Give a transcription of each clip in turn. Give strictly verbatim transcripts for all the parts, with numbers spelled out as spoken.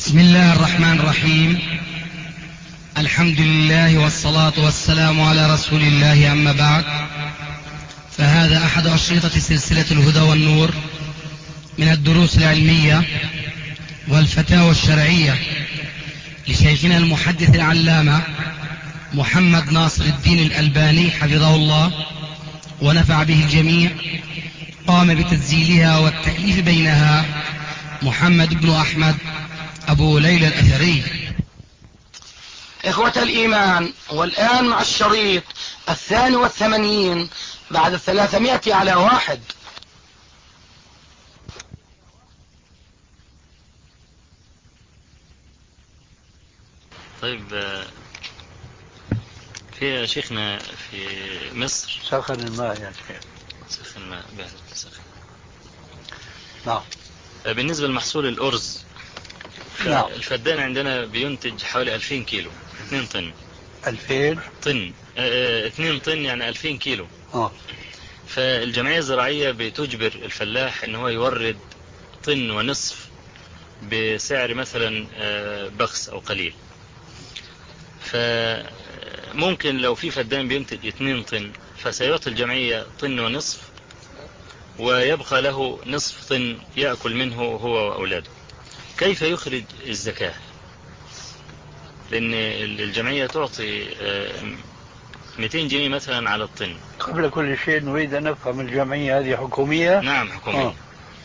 بسم الله الرحمن الرحيم. الحمد لله والصلاة والسلام على رسول الله، أما بعد، فهذا أحد أشرطة سلسلة الهدى والنور من الدروس العلمية والفتاوى الشرعية لشيخنا المحدث العلامة محمد ناصر الدين الألباني حفظه الله ونفع به الجميع. قام بتسجيلها والتأليف بينها محمد بن أحمد أبو ليلى الأثري. إخوة الإيمان، والآن مع الشريط الثاني والثمانين بعد الثلاثمائة على واحد. طيب، في شيخنا في مصر سخن الماء يا شيخ. سخن الماء بعد السخن. نعم. بالنسبة لمحصول الأرز، نعم. الفدان عندنا بينتج حوالي ألفين كيلو، اثنين طن. ألفين طن اه اثنين طن يعني ألفين كيلو. اه فالجمعية الزراعية بتجبر الفلاح ان هو يورد طن ونصف بسعر مثلا بخس او قليل. فممكن لو في فدان بينتج اثنين طن فسيعطي الجمعية طن ونصف، ويبقى له نصف طن يأكل منه هو وأولاده. كيف يخرج الزكاة؟ لأن الجمعية تعطي مئتين جنيه مثلا على الطن. قبل كل شيء نريد أن نفهم الجمعية هذه حكومية؟ نعم حكومية. آه.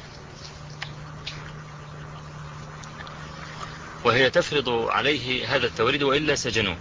وهي تفرض عليه هذا التوريد وإلا سجنوه،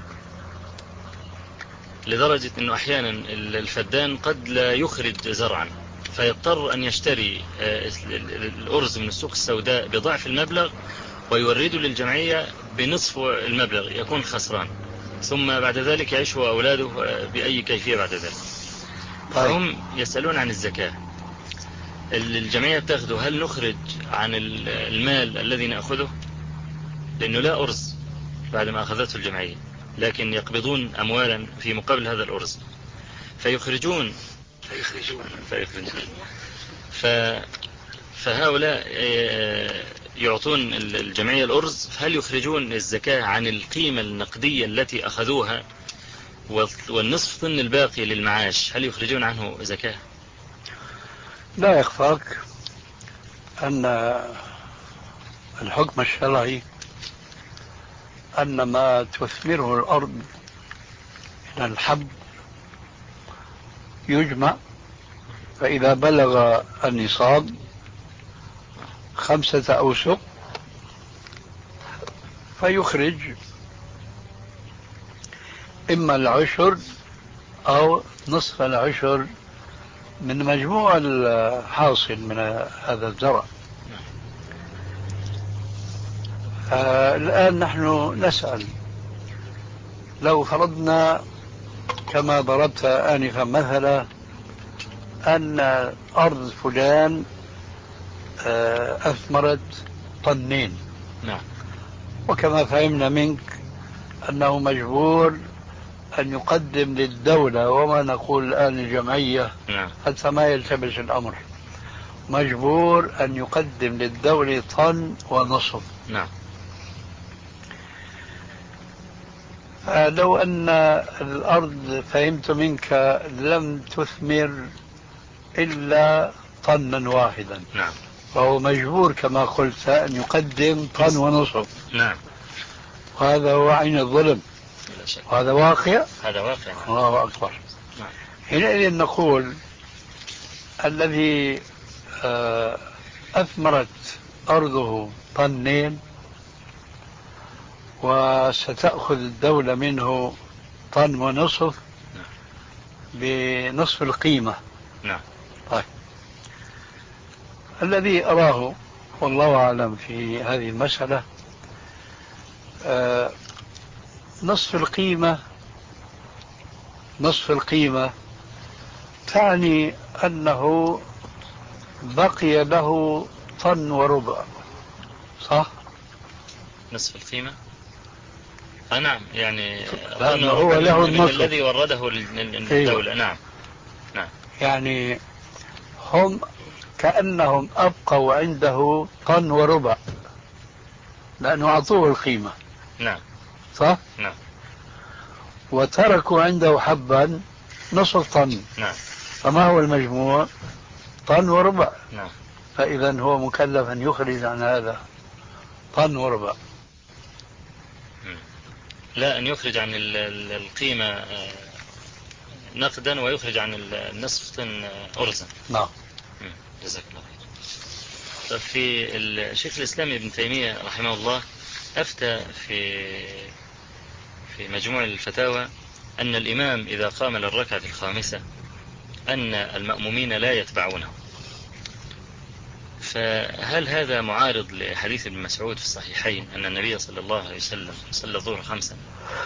لدرجة أنه أحيانا الفدان قد لا يخرج زرعا فيضطر أن يشتري الأرز من السوق السوداء بضعف المبلغ ويورده للجمعية بنصف المبلغ، يكون خسران، ثم بعد ذلك يعيش هو أولاده بأي كيفية بعد ذلك. فهم يسألون عن الزكاة. الجمعية بتاخده، هل نخرج عن المال الذي نأخذه؟ لأنه لا أرز بعد ما أخذته الجمعية، لكن يقبضون أموالا في مقابل هذا الأرز فيخرجون فيخرجون فيخرجون ف... فهؤلاء يعطون الجمعية الأرز، هل يخرجون الزكاة عن القيمة النقدية التي أخذوها والنصف طن الباقي للمعاش هل يخرجون عنه زكاة؟ لا يخفاك أن الحكم الشرعي أن ما تثمره الأرض من الحب يجمع، فإذا بلغ النصاب خمسة أوسق فيخرج إما العشر أو نصف العشر من مجموع الحاصل من هذا الزرع. آه الآن نحن نسأل، لو فرضنا كما ضربت آنفا مثلا أن أرض فلان آه أثمرت طنين. نعم. وكما فهمنا منك أنه مجبور أن يقدم للدولة، وما نقول الآن الجمعية نعم. حتى ما يلتبس الأمر، مجبور أن يقدم للدولة طن ونصف. نعم. لو أن الأرض فهمت منك لم تثمر إلا طنا واحدا، نعم. فهو مجبور كما قلت أن يقدم طن ونصف. نعم. وهذا هو عين الظلم، وهذا واقع. هذا واقع. الله أكبر. نعم. حينئذ نقول الذي أثمرت أرضه طنين وستأخذ الدولة منه طن ونصف بنصف القيمة. نعم. طيب، الذي أراه والله أعلم في هذه المسألة آه نصف القيمة نصف القيمة تعني أنه بقي له طن وربع، صح؟ نصف القيمة. آه نعم، يعني لأنه هو له النصف الذي ورده للدولة. أيوة. نعم. نعم. يعني هم كأنهم أبقوا عنده طن وربع لأنه أعطوه القيمة. نعم. صح؟ نعم. وتركوا عنده حبا نصف طن. نعم. فما هو المجموع؟ طن وربع. نعم. فإذا هو مكلف أن يخرج عن هذا طن وربع. لا، أن يخرج عن القيمة نقدا ويخرج عن النصف طن أرزا. نعم. جزاك الله خير. طب في الشيخ الإسلام ابن تيمية رحمه الله أفتى في في مجموع الفتاوى أن الإمام إذا قام للركعة الخامسة أن المأمومين لا يتبعونه، فهل هذا معارض لحديث ابن مسعود في الصحيحين أن النبي صلى الله عليه وسلم صلى الظهر خمسا؟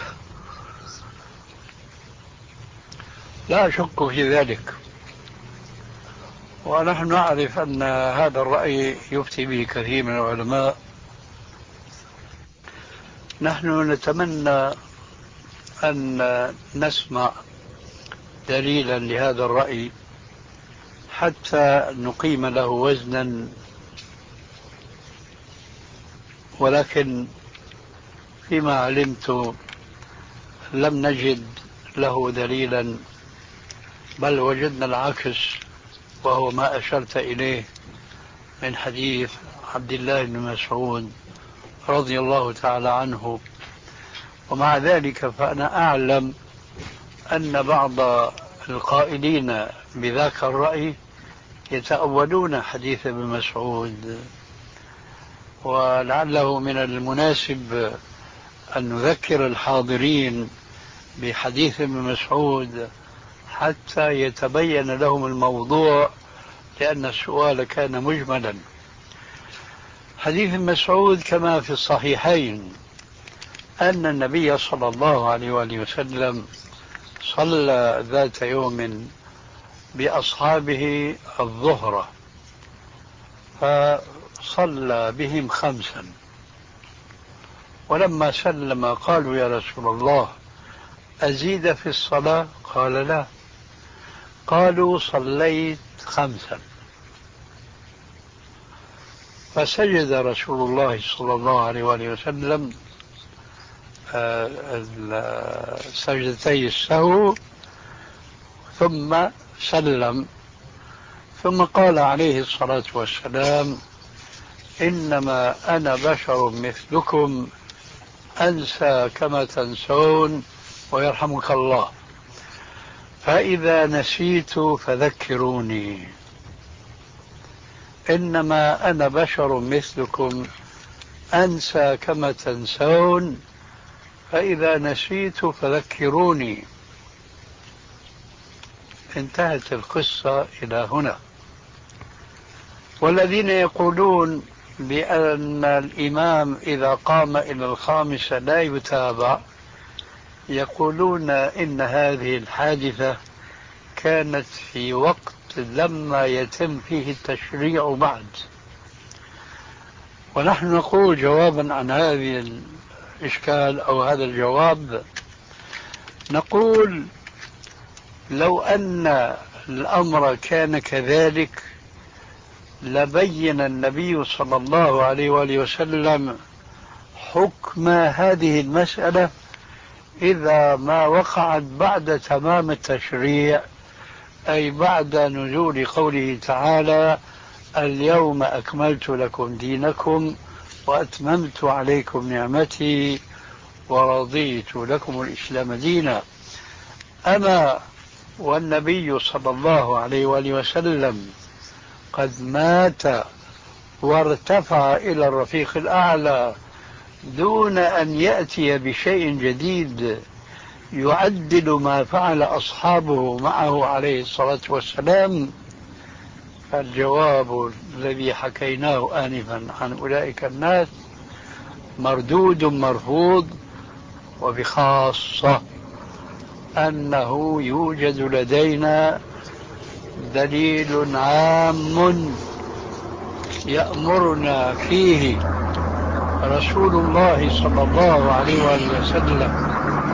لا أشك في ذلك، ونحن نعرف أن هذا الرأي يفتي به كثير من العلماء. نحن نتمنى أن نسمع دليلا لهذا الرأي حتى نقيم له وزنا، ولكن فيما علمت لم نجد له دليلا، بل وجدنا العكس، وهو ما أشرت إليه من حديث عبد الله بن مسعود رضي الله تعالى عنه. ومع ذلك فأنا أعلم أن بعض القائلين بذاك الرأي يتأولون حديث ابن مسعود، ولعله من المناسب أن نذكر الحاضرين بحديث ابن مسعود حتى يتبين لهم الموضوع، لأن السؤال كان مجملا. حديث ابن مسعود كما في الصحيحين أن النبي صلى الله عليه وآله وسلم صلى ذات يوم بأصحابه الظهر، فصلى بهم خمسا، ولما سلم قالوا يا رسول الله أزيد في الصلاة؟ قال لا. قالوا صليت خمسا، فسجد رسول الله صلى الله عليه وآله وسلم سجدتي السهو ثم سلم، ثم قال عليه الصلاة والسلام إنما أنا بشر مثلكم أنسى كما تنسون ويرحمك الله، فإذا نسيت فذكروني. إنما أنا بشر مثلكم أنسى كما تنسون فإذا نسيت فذكروني. انتهت القصة إلى هنا. والذين يقولون بأن الإمام إذا قام إلى الخامسة لا يتابع يقولون إن هذه الحادثة كانت في وقت لما يتم فيه التشريع بعد. ونحن نقول جوابا عن هذه الإشكال أو هذا الجواب، نقول لو أن الأمر كان كذلك لبين النبي صلى الله عليه وآله وسلم حكم هذه المسألة إذا ما وقعت بعد تمام التشريع، أي بعد نزول قوله تعالى اليوم أكملت لكم دينكم وأتممت عليكم نعمتي ورضيت لكم الإسلام دينا. أما والنبي صلى الله عليه وآله وسلم قد مات وارتفع إلى الرفيق الأعلى دون أن يأتي بشيء جديد يعدل ما فعل أصحابه معه عليه الصلاة والسلام، فالجواب الذي حكيناه آنفا عن أولئك الناس مردود مرفوض، وبخاصة أنه يوجد لدينا دليل عام يأمرنا فيه رسول الله صلى الله عليه وآله وسلم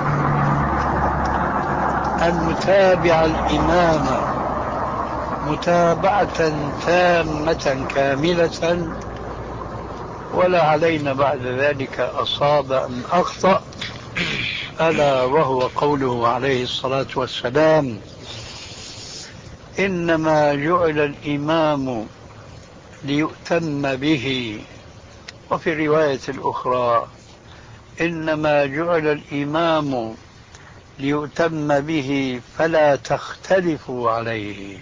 أن نتابع الإمام متابعة تامة كاملة ولا علينا بعد ذلك أصاب أم أخطأ، ألا وهو قوله عليه الصلاة والسلام: إنما جعل الإمام ليؤتم به. وفي الرواية الأخرى: إنما جعل الإمام ليؤتم به فلا تختلفوا عليه.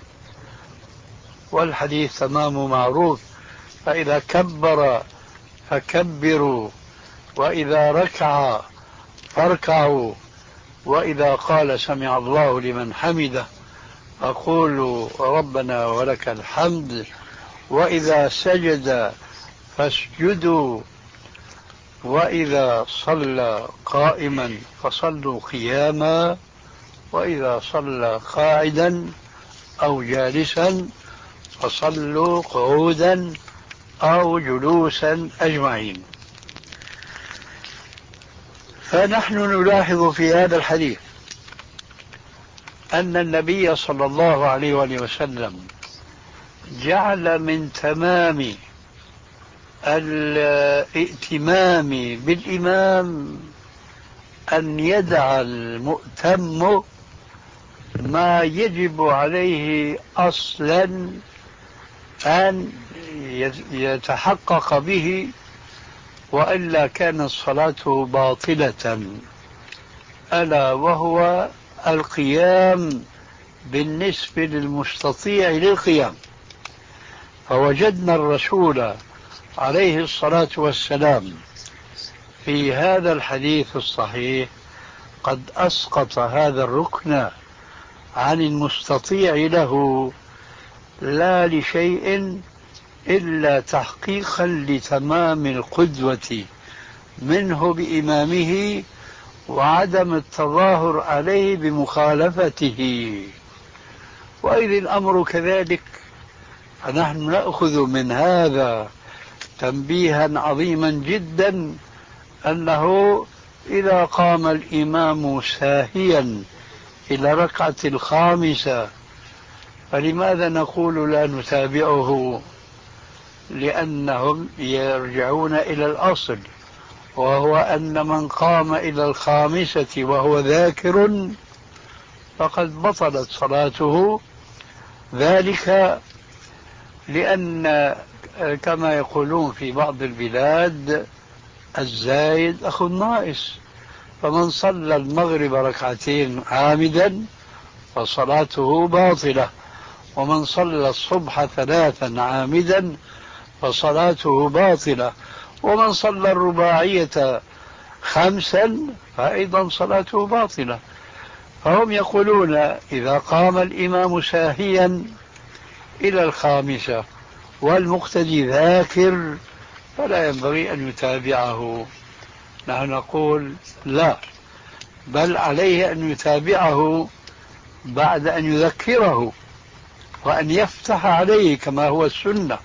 والحديث تمام معروف: فإذا كبر فكبروا، وإذا ركع فاركعوا، وإذا قال سمع الله لمن حمده فقولوا ربنا ولك الحمد، وإذا سجد فاسجدوا، وإذا صلى قائما فصلوا قياما، وإذا صلى قاعدا أو جالسا فصلوا قعودا أو جلوسا أجمعين. فنحن نلاحظ في هذا الحديث أن النبي صلى الله عليه وآله وسلم جعل من تمام الائتمام بالإمام أن يدع المؤتم ما يجب عليه أصلا أن يتحقق به، وإلا كانت صلاته باطلة، ألا وهو القيام بالنسبة للمستطيع للقيام. فوجدنا الرسول عليه الصلاة والسلام في هذا الحديث الصحيح قد أسقط هذا الركن عن المستطيع له، لا لشيء إلا تحقيقا لتمام القدوة منه بإمامه وعدم التظاهر عليه بمخالفته. وإذ الأمر كذلك فنحن نأخذ من هذا تنبيها عظيما جدا، أنه إذا قام الإمام ساهيا إلى ركعة الخامسة فلماذا نقول لا نتابعه؟ لأنهم يرجعون إلى الأصل، وهو أن من قام إلى الخامسة وهو ذاكر فقد بطلت صلاته، ذلك لأن كما يقولون في بعض البلاد الزايد أخو الناقص، فمن صلى المغرب ركعتين عامدا فصلاته باطلة، ومن صلى الصبح ثلاثا عامدا فصلاته باطلة، ومن صلى الرباعية خمسا فأيضا صلاته باطلة. فهم يقولون إذا قام الإمام ساهيا إلى الخامسة والمقتدي ذاكر فلا ينبغي أن يتابعه. نحن نقول لا، بل عليه أن يتابعه بعد أن يذكره وأن يفتح عليه كما هو السنة.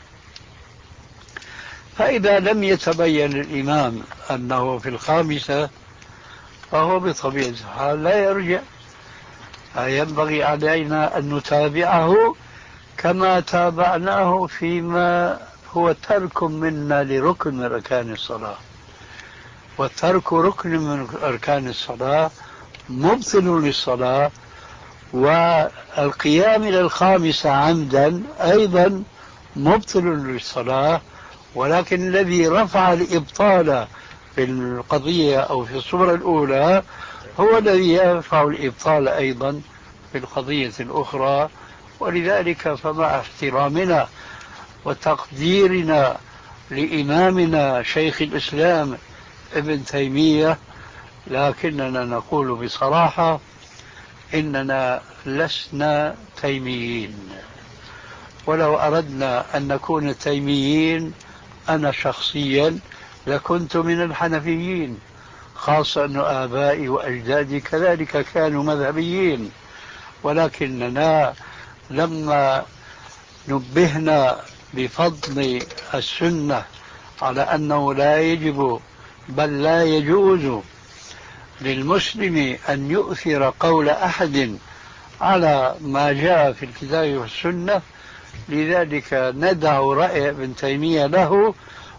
فإذا لم يتبين للإمام أنه في الخامسة فهو بطبيعة الحال لا يرجع، فينبغي علينا أن نتابعه كما تابعناه فيما هو ترك منا لركن من أركان الصلاة، والترك ركن من أركان الصلاة مبطل للصلاة، والقيام إلى الخامسة عمدا أيضا مبطل للصلاة. ولكن الذي رفع الإبطال في القضية أو في الصورة الأولى هو الذي يرفع الإبطال أيضا في القضية الأخرى. ولذلك فمع احترامنا وتقديرنا لإمامنا شيخ الإسلام ابن تيمية، لكننا نقول بصراحة إننا لسنا تيميين، ولو أردنا أن نكون تيميين أنا شخصيا لكنت من الحنفيين، خاصة أن آبائي وأجدادي كذلك كانوا مذهبيين. ولكننا لما نبهنا بفضل السنة على أنه لا يجب بل لا يجوز للمسلم أن يؤثر قول أحد على ما جاء في الكتاب والسنة، لذلك ندع رأي ابن تيمية له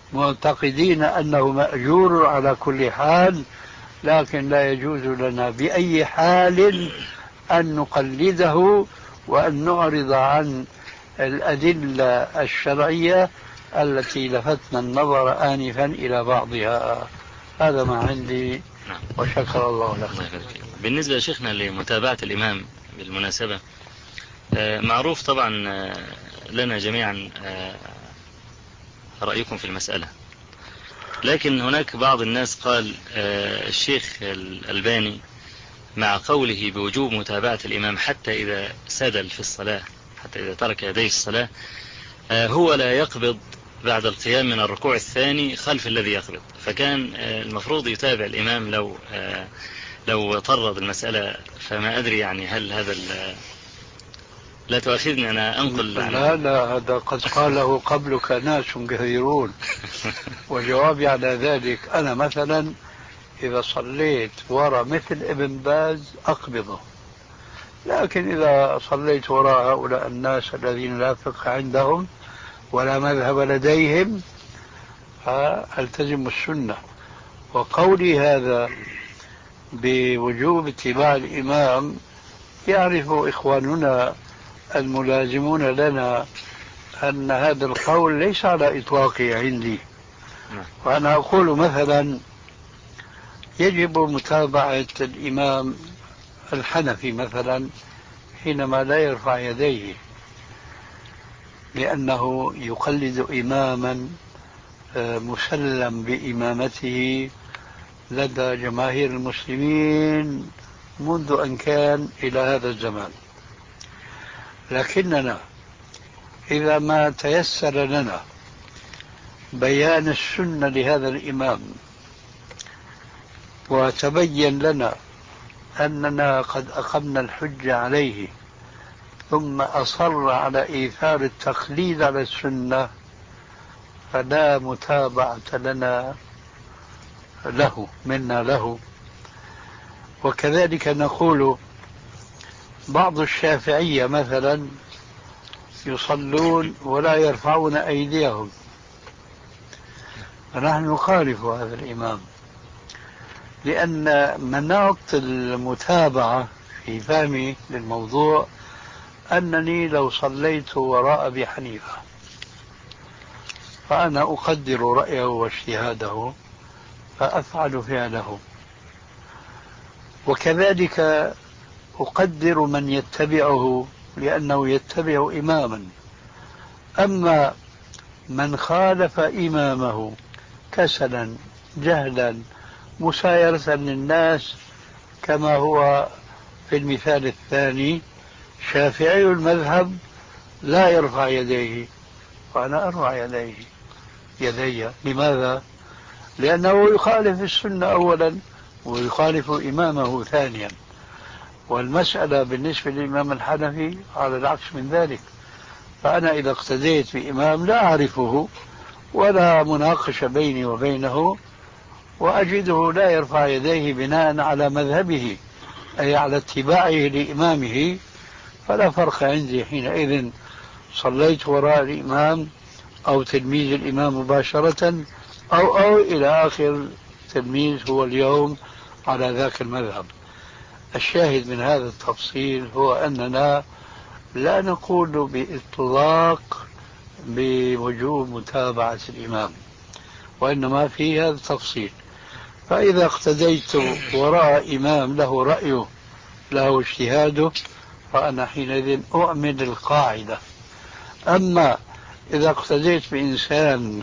معتقدين أنه مأجور على كل حال، لكن لا يجوز لنا بأي حال أن نقلده وأن نعرض عن الأدلة الشرعية التي لفتنا النظر آنفا إلى بعضها. هذا ما عندي، وشكر الله لك. بالنسبة لشيخنا لمتابعة الإمام بالمناسبة، معروف طبعا لنا جميعا رأيكم في المسألة، لكن هناك بعض الناس قال الشيخ الألباني مع قوله بوجوب متابعة الإمام حتى إذا سدل في الصلاة، حتى إذا ترك يديه الصلاة، هو لا يقبض بعد القيام من الركوع الثاني خلف الذي يقبض، فكان المفروض يتابع الإمام لو لو طرد المسألة. فما أدري يعني هل هذا لا تؤاخذني أنا أنقل لا لا, لا هذا قد قاله قبلك ناس كثيرون. وجوابي على ذلك، أنا مثلا إذا صليت وراء مثل ابن باز أقبضه، لكن إذا صليت وراء هؤلاء الناس الذين لا فقه عندهم ولا مذهب لديهم فألتزم السنة. وقولي هذا بوجوب اتباع الإمام يعرف إخواننا الملازمون لنا أن هذا القول ليس على إطلاقه عندي. وأنا أقول مثلا يجب متابعة الإمام الحنفي مثلا حينما لا يرفع يديه، لأنه يقلد إماما مسلم بإمامته لدى جماهير المسلمين منذ أن كان إلى هذا الزمان. لكننا إذا ما تيسر لنا بيان السنة لهذا الإمام وتبين لنا أننا قد أقمنا الحجة عليه ثم أصر على إيثار التقليد على السنة، فلا متابعة لنا له منا له. وكذلك نقول بعض الشافعية مثلا يصلون ولا يرفعون أيديهم، فنحن نخالف هذا الإمام، لأن مناط المتابعة في فهمي للموضوع أنني لو صليت وراء أبي حنيفة فأنا أقدر رأيه واجتهاده فأفعل فعله، وكذلك أقدر من يتبعه لأنه يتبع إماما. أما من خالف إمامه كسلا جهلا مسايرة للناس كما هو في المثال الثاني، شافعي المذهب لا يرفع يديه وأنا أرفع يديه يدي. لماذا؟ لأنه يخالف السنة أولا ويخالف إمامه ثانيا. والمسألة بالنسبة للإمام الحنفي على العكس من ذلك، فأنا إذا اقتديت بإمام لا أعرفه ولا مناقشة بيني وبينه وأجده لا يرفع يديه بناء على مذهبه أي على اتباعه لإمامه، فلا فرق عندي حينئذ صليت وراء الإمام أو تلميذ الإمام مباشرة أو أو إلى آخر تلميذ هو اليوم على ذاك المذهب. الشاهد من هذا التفصيل هو أننا لا نقول بإطلاق بوجوب متابعة الإمام، وإنما في هذا التفصيل. فإذا اقتديت وراء إمام له رأيه له اجتهاده فأنا حينئذ أؤمن القاعدة. أما إذا اقتديت بإنسان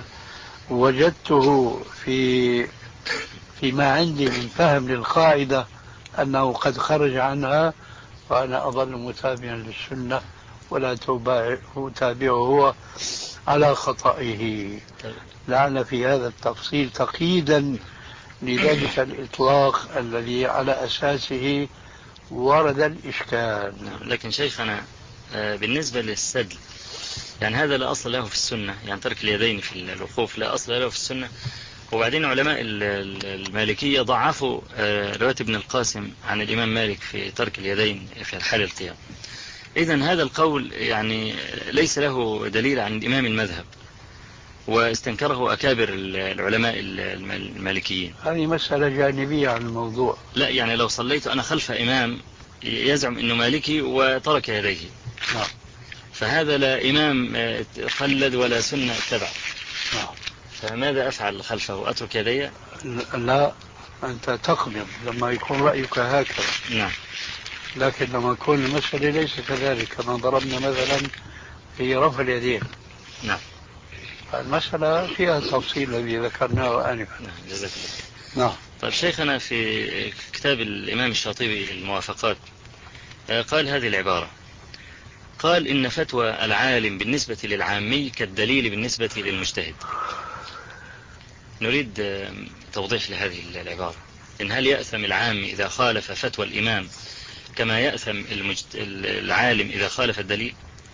وجدته في فيما عندي من فهم للقاعدة أنه قد خرج عنها فأنا أظل متابعا للسنة ولا أتابعه هو على خطئه. لعل في هذا التفصيل تقييدا لذلك الإطلاق الذي على أساسه ورد الإشكال. لكن شيخنا بالنسبة للسدل يعني هذا لا أصل له في السنة، يعني ترك اليدين في الوقوف لا أصل له في السنة. وبعدين علماء المالكية ضعفوا رواية ابن القاسم عن الإمام مالك في ترك اليدين في حال القيام. إذن هذا القول يعني ليس له دليل عن الإمام المذهب، واستنكره أكابر العلماء المالكيين. هذه مسألة جانبية عن الموضوع. لا يعني لو صليت أنا خلف إمام يزعم أنه مالكي وترك يديه، نعم. فهذا لا إمام قلد ولا سنة اتبع، نعم. فماذا أفعل خلفه؟ أترك يدي؟ لا، أنت تقبض لما يكون رأيك هكذا. نعم. لكن لما يكون المسألة ليس كذلك، كما ضربنا مثلا في رفع اليدين. نعم. المسألة فيها التفصيل الذي ذكرناه آنفا. نعم جزاك الله. نعم. طيب شيخنا، في كتاب الإمام الشاطبي الموافقات قال هذه العبارة، قال إن فتوى العالم بالنسبة للعامي كالدليل بالنسبة للمجتهد. نريد توضيح لهذه العبارة، إن هل يأثم العام إذا خالف فتوى الإمام كما يأثم المجت... العالم إذا خالف الدليل؟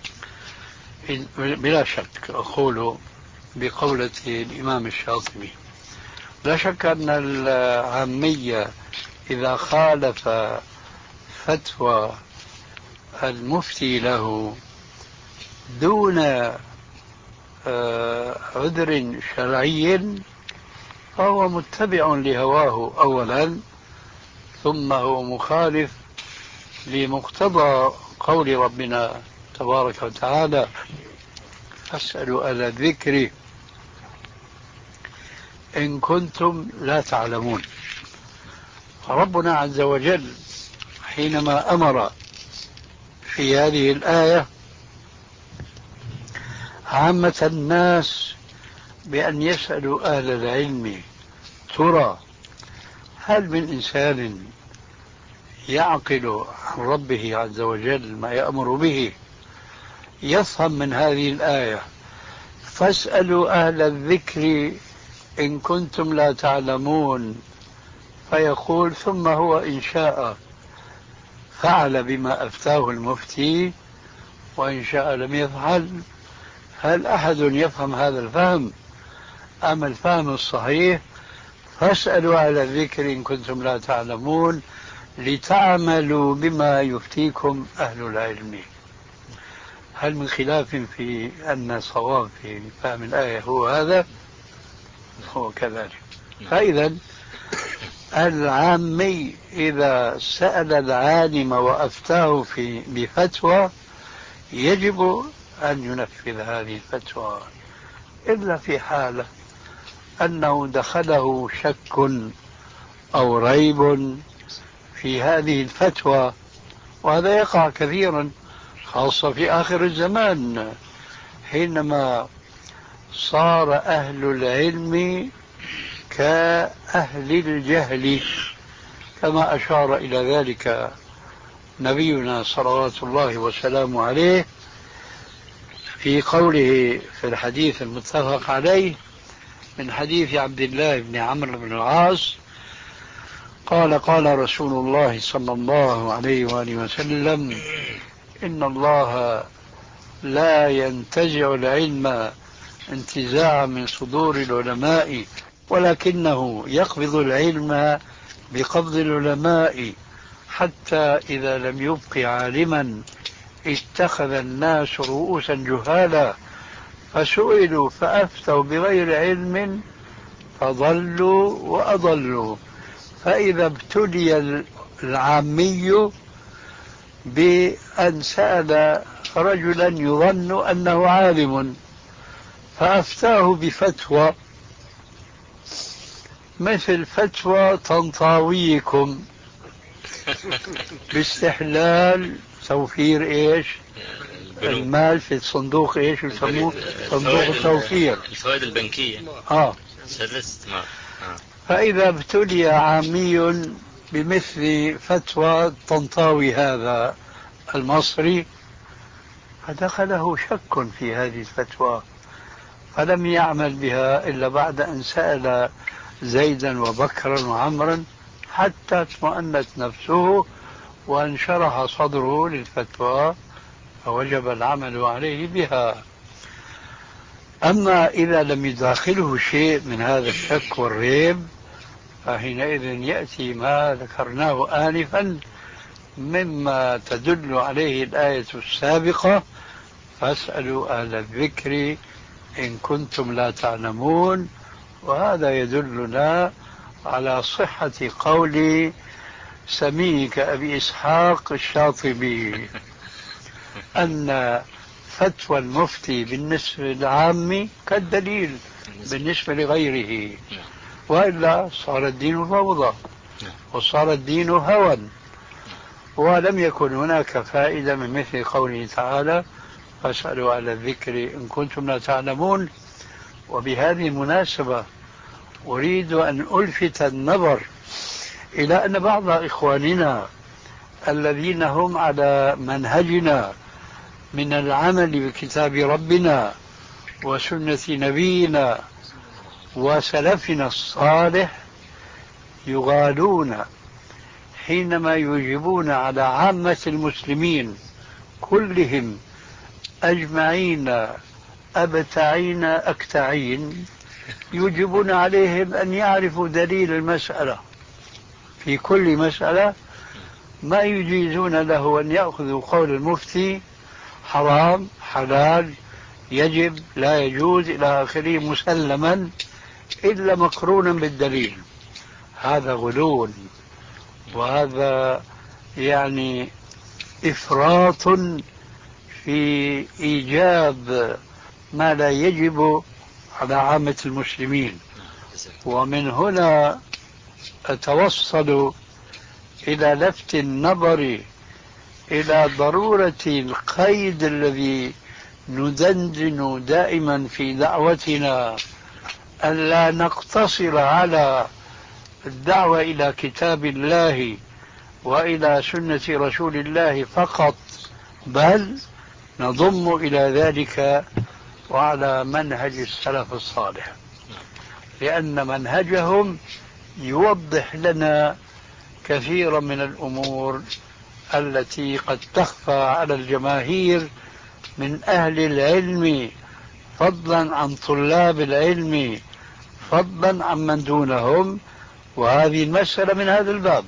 بلا شك أقول بقولة الإمام الشاطبي، لا شك أن العامية إذا خالف فتوى المفتي له دون عذر شرعي فهو متبع لهواه أولا، ثم هو مخالف لمقتضى قول ربنا تبارك وتعالى فاسألوا أهل الذكر إن كنتم لا تعلمون. ربنا عز وجل حينما أمر في هذه الآية عامة الناس بأن يسألوا أهل العلم ترى هل من إنسان يعقل عن ربه عز وجل ما يأمر به يفهم من هذه الآية فاسألوا أهل الذكر إن كنتم لا تعلمون، فيقول ثم هو إن شاء فعل بما أفتاه المفتي وإن شاء لم يفعل. هل أحد يفهم هذا الفهم أم الفهم الصحيح فاسألوا أهل الذكر إن كنتم لا تعلمون لتعملوا بما يفتيكم أهل العلم؟ هل من خلاف في أن صواب في فهم الآية هو هذا؟ هو كذلك. فإذا العامي إذا سأل العالم وأفتاه في بفتوى يجب أن ينفذ هذه الفتوى، إلا في حالة أنه دخله شك أو ريب في هذه الفتوى، وهذا يقع كثيرا خاصة في آخر الزمان حينما صار أهل العلم كأهل الجهل، كما أشار إلى ذلك نبينا صلوات الله وسلامه عليه في قوله في الحديث المتفق عليه من حديث عبد الله بن عمرو بن العاص قال قال رسول الله صلى الله عليه وآله وسلم إن الله لا ينتزع العلم انتزاعا من صدور العلماء ولكنه يقبض العلم بقبض العلماء حتى إذا لم يبق عالما اتخذ الناس رؤوسا جهالا فسئلوا فأفتوا بغير علم فضلوا وأضلوا. فإذا ابتلي العامي بأن سأل رجلا يظن أنه عالم فأفتاه بفتوى مثل فتوى طنطاويكم باستحلال توفير ايش المال في الصندوق ايش يسموه صندوق التوفير الفوائد البنكية اه سدست ما آه. فإذا ابتلي عامي بمثل فتوى طنطاوي هذا المصري فدخله شك في هذه الفتوى فلم يعمل بها إلا بعد أن سأل زيدا وبكرا وعمرا حتى اطمأنت نفسه وانشرح صدره للفتوى فوجب العمل عليه بها. أما إذا لم يداخله شيء من هذا الشك والريب فحينئذ يأتي ما ذكرناه آنفا مما تدل عليه الآية السابقة فاسألوا أهل الذكر إن كنتم لا تعلمون. وهذا يدلنا على صحة قول سميك أبي إسحاق الشاطبي أن فتوى المفتي بالنسبة للعام كالدليل بالنسبة لغيره، وإلا صار الدين فوضى وصار الدين هوى. ولم يكن هناك فائدة من مثل قوله تعالى فاسألوا على الذكر إن كنتم لا تعلمون. وبهذه المناسبة أريد أن ألفت النظر إلى أن بعض إخواننا الذين هم على منهجنا من العمل بكتاب ربنا وسنة نبينا وسلفنا الصالح يغالون حينما يجيبون على عامة المسلمين كلهم أجمعين أبتعين أكتعين، يجبون عليهم أن يعرفوا دليل المسألة في كل مسألة، ما يجيزون له أن يأخذوا قول المفتي حرام حلال يجب لا يجوز إلى آخره مسلما إلا مقرونا بالدليل. هذا غلو، وهذا يعني إفراط في إيجاب ما لا يجب على عامة المسلمين. ومن هنا أتوصل إلى لفت النظر إلى ضرورة القيد الذي ندندن دائما في دعوتنا، ألا نقتصر على الدعوة إلى كتاب الله وإلى سنة رسول الله فقط، بل نضم إلى ذلك وعلى منهج السلف الصالح، لأن منهجهم يوضح لنا كثيرا من الأمور التي قد تخفى على الجماهير من أهل العلم، فضلا عن طلاب العلم، فضلا عن من دونهم. وهذه المسألة من هذا الباب.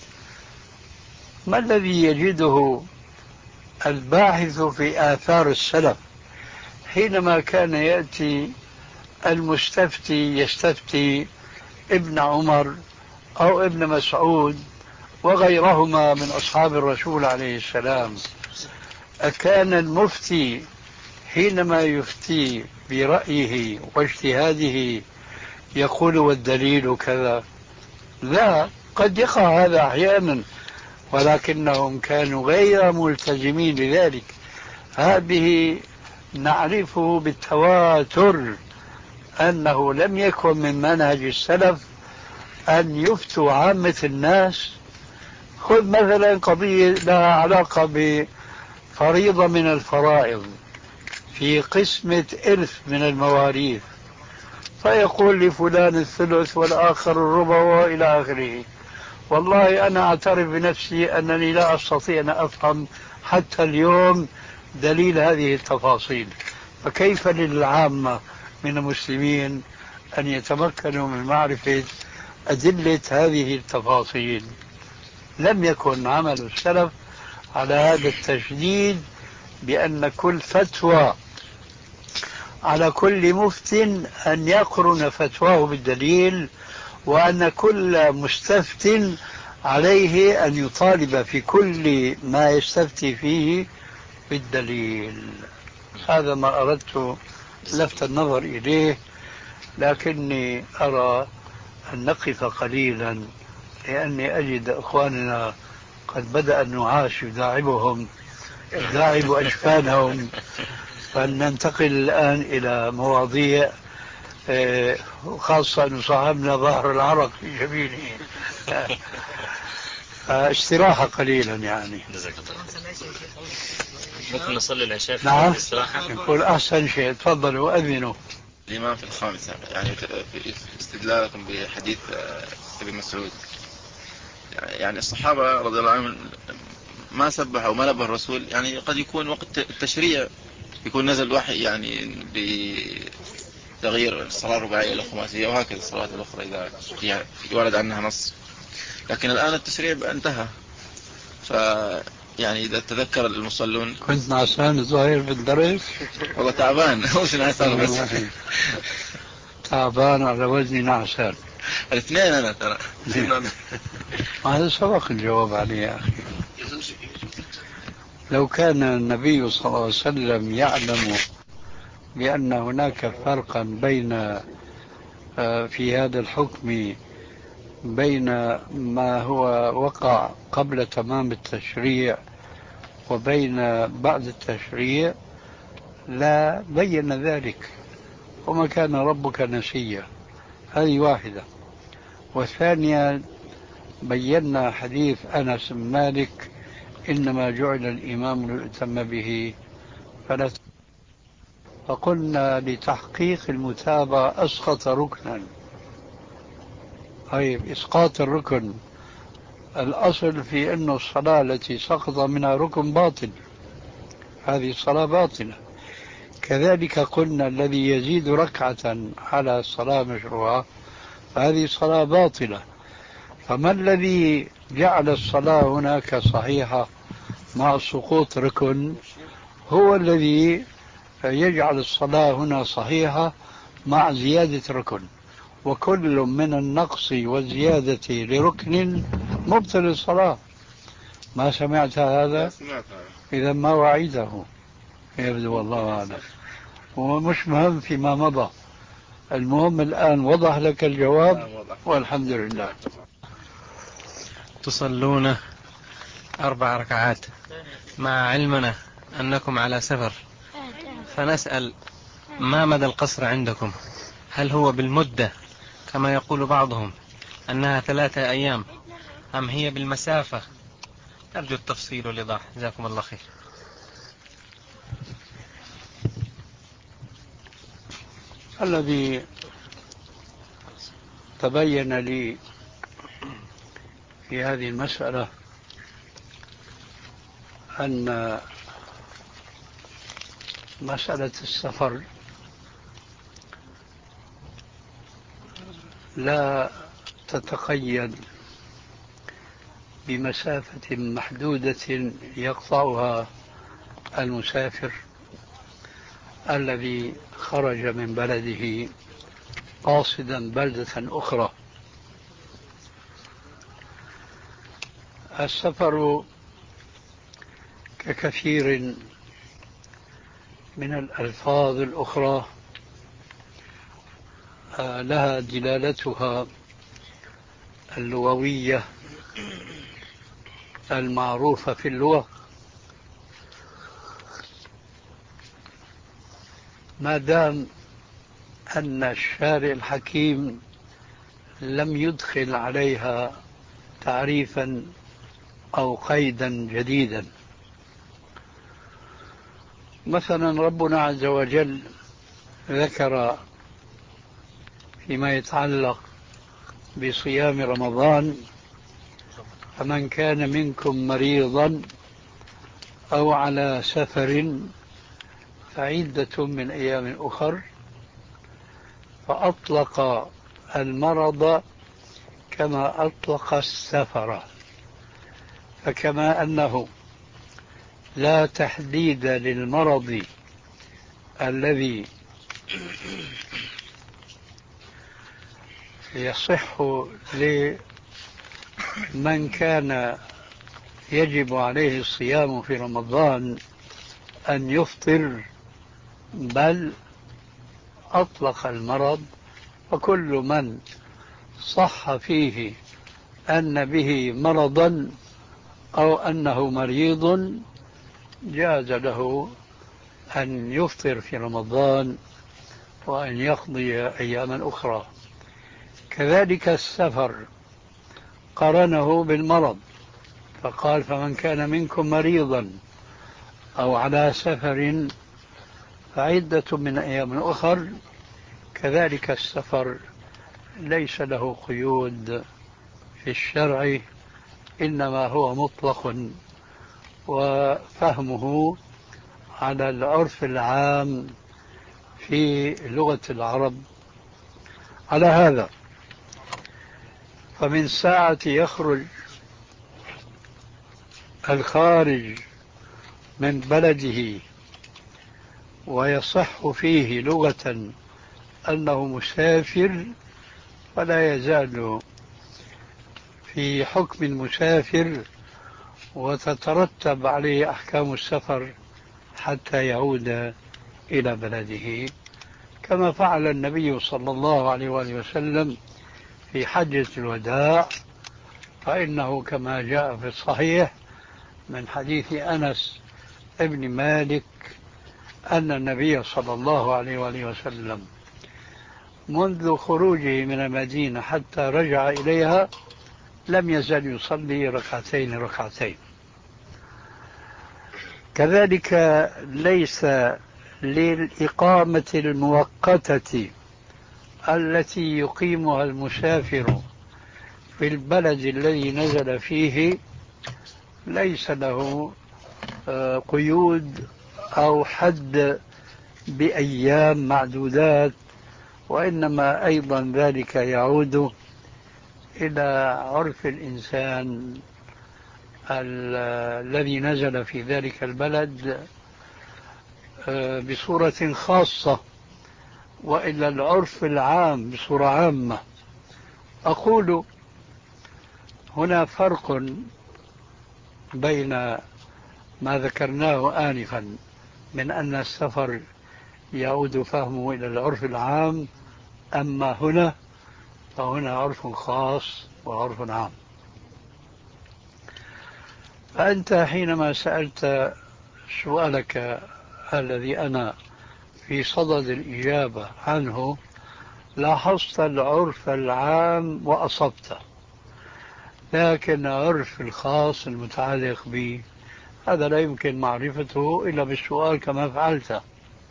ما الذي يجده الباحث في آثار السلف حينما كان يأتي المستفتي يستفتي ابن عمر أو ابن مسعود وغيرهما من أصحاب الرسول عليه السلام؟ أكان المفتي حينما يفتي برأيه واجتهاده يقول والدليل كذا؟ لا، قد يقع هذا أحيانا، ولكنهم كانوا غير ملتزمين لذلك. هذه نعرفه بالتواتر أنه لم يكن من منهج السلف أن يفتوا عامة الناس. خذ مثلا قضية لها علاقة بفريضة من الفرائض في قسمة إرث من المواريث، فيقول لفلان الثلث والآخر الربع وإلى آخره. والله أنا أعترف بنفسي أنني لا أستطيع أن أفهم حتى اليوم دليل هذه التفاصيل، فكيف للعامة من المسلمين أن يتمكنوا من معرفة أدلة هذه التفاصيل؟ لم يكن عمل السلف على هذا التشديد بأن كل فتوى على كل مفت أن يقرن فتواه بالدليل، وأن كل مستفت عليه أن يطالب في كل ما يستفتي فيه بالدليل. هذا ما أردت لفت النظر إليه، لكني أرى أن نقف قليلا لأني أجد أخواننا قد بدأ النعاس يداعبهم يداعب أجفانهم، فلننتقل الآن إلى مواضيع، خاصة أن صاحبنا ظهر العرق في جبينه، استراحة قليلا يعني. ممكن نصلي العشاء في نعم، الاستراحة؟ يقول أحسن شيء، تفضلوا أذنوا. الإمام في الخامسة يعني في استدلالكم بحديث ابن مسعود، يعني الصحابة رضي الله عنهم ما سبحوا وما نبه الرسول، يعني قد يكون وقت التشريع يكون نزل وحي يعني بتغيير الصلاة الرباعية إلى خماسية وهكذا الصلاة الأخرى إذا يورد عنها نص، لكن الآن التشريع انتهى، ف يعني إذا تذكر المصلون. كنت نعسان الظاهر بالدرس. والله تعبان مش نعسان بس. تعبان على وزني نعسان. الاثنين أنا ترى. هذا سبق الجواب عليه يا أخي. لو كان النبي صلى الله عليه وسلم يعلم بأن هناك فرقا بين في هذا الحكم بين ما هو وقع قبل تمام التشريع وبين بعد التشريع لا بين ذلك، وما كان ربك نسيا. هذه واحدة. والثانية بينا حديث أنس بن مالك إنما جعل الإمام ليؤتم به فلا. فقلنا لتحقيق المتابعة أسقط ركنا. طيب إسقاط الركن الأصل في أن الصلاة التي سقط منها ركن باطل، هذه الصلاة باطلة. كذلك قلنا الذي يزيد ركعة على صلاة مشروعة فهذه صلاة باطلة. فما الذي جعل الصلاة هناك صحيحة مع سقوط ركن هو الذي يجعل الصلاة هنا صحيحة مع زيادة ركن، وكل من النقص والزيادة لركن مبطل الصلاة. ما سمعت هذا؟ إذا ما وعيده يبدو والله أعلم، ومش مهم فيما مضى. المهم الآن وضح لك الجواب والحمد لله. تصلون أربع ركعات مع علمنا أنكم على سفر، فنسأل ما مدى القصر عندكم؟ هل هو بالمدة كما يقول بعضهم أنها ثلاثة أيام أم هي بالمسافة؟ أرجو التفصيل والإيضاح، جزاكم الله خير. الذي تبين لي في هذه المسألة أن مسألة السفر لا تتقيد بمسافة محدودة يقطعها المسافر الذي خرج من بلده قاصدا بلدة أخرى. السفر ككثير من الألفاظ الأخرى لها دلالتها اللغوية المعروفة في اللغة، ما دام أن الشارع الحكيم لم يدخل عليها تعريفا أو قيدا جديدا. مثلا ربنا عز وجل ذكر فيما يتعلق بصيام رمضان: فمن كان منكم مريضا أو على سفر فعدة من أيام أخر، فأطلق المرض كما أطلق السفر. فكما أنه لا تحديد للمرض الذي يصح لمن كان يجب عليه الصيام في رمضان أن يفطر، بل أطلق المرض، وكل من صح فيه أن به مرضا أو أنه مريض جاز له أن يفطر في رمضان وأن يقضي أياما أخرى. كذلك السفر قرنه بالمرض فقال: فمن كان منكم مريضا أو على سفر فعدة من أيام أخر. كذلك السفر ليس له قيود في الشرع، إنما هو مطلق وفهمه على العرف العام في لغة العرب. على هذا فمن ساعة يخرج الخارج من بلده ويصح فيه لغة أنه مسافر فلا يزال في حكم المسافر وتترتب عليه أحكام السفر حتى يعود إلى بلده، كما فعل النبي صلى الله عليه وآله وسلم في حجة الوداع. فإنه كما جاء في الصحيح من حديث أنس ابن مالك أن النبي صلى الله عليه وآله وسلم منذ خروجه من المدينة حتى رجع إليها لم يزل يصلي ركعتين ركعتين. كذلك ليس للإقامة المؤقتة التي يقيمها المسافر في البلد الذي نزل فيه ليس له قيود أو حد بأيام معدودات، وإنما أيضا ذلك يعود إلى عرف الإنسان الذي نزل في ذلك البلد بصورة خاصة، وإلى العرف العام بصورة عامة. أقول هنا فرق بين ما ذكرناه آنفا من أن السفر يعود فهمه إلى العرف العام، أما هنا فهنا عرف خاص وعرف عام. فأنت حينما سألت سؤالك الذي أنا في صدد الإجابة عنه لاحظت العرف العام وأصبت، لكن العرف الخاص المتعلق به هذا لا يمكن معرفته إلا بالسؤال كما فعلت.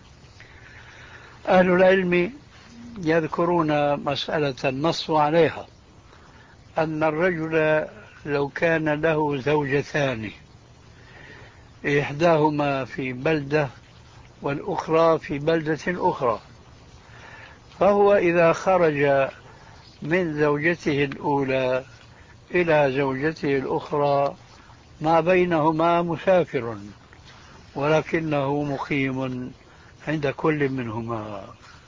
أهل العلم يذكرون مسألة النص عليها، أن الرجل لو كان له زوجتان إحداهما في بلدة والأخرى في بلدة أخرى، فهو إذا خرج من زوجته الأولى إلى زوجته الأخرى ما بينهما مسافر ولكنه مقيم عند كل منهما.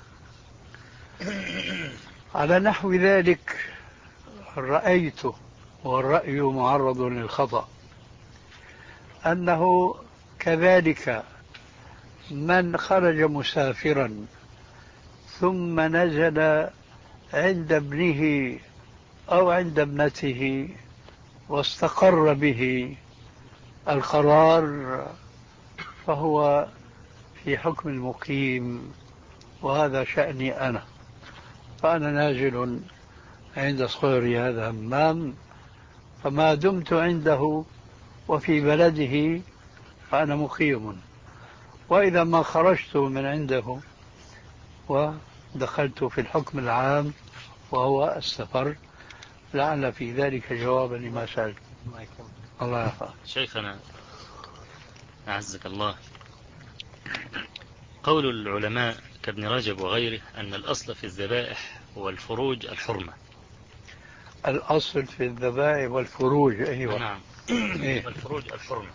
على نحو ذلك رأيت، والرأي معرض للخطأ، أنه كذلك من خرج مسافرا ثم نزل عند ابنه أو عند ابنته واستقر به القرار فهو في حكم المقيم، وهذا شأني أنا. فأنا نازل عند صغري هذا همام، فما دمت عنده وفي بلده فأنا مقيم، وإذا ما خرجت من عنده ودخلت في الحكم العام وهو السفر. لعل في ذلك جوابا لما سألت. الله يحفظك. شيخنا أعزك الله، قول العلماء كابن رجب وغيره أن الأصل في الذبائح هو الفروج الحرمة. الأصل في الذبائح والفروج، أيوة نعم. إيه؟ الفروج الحرمة.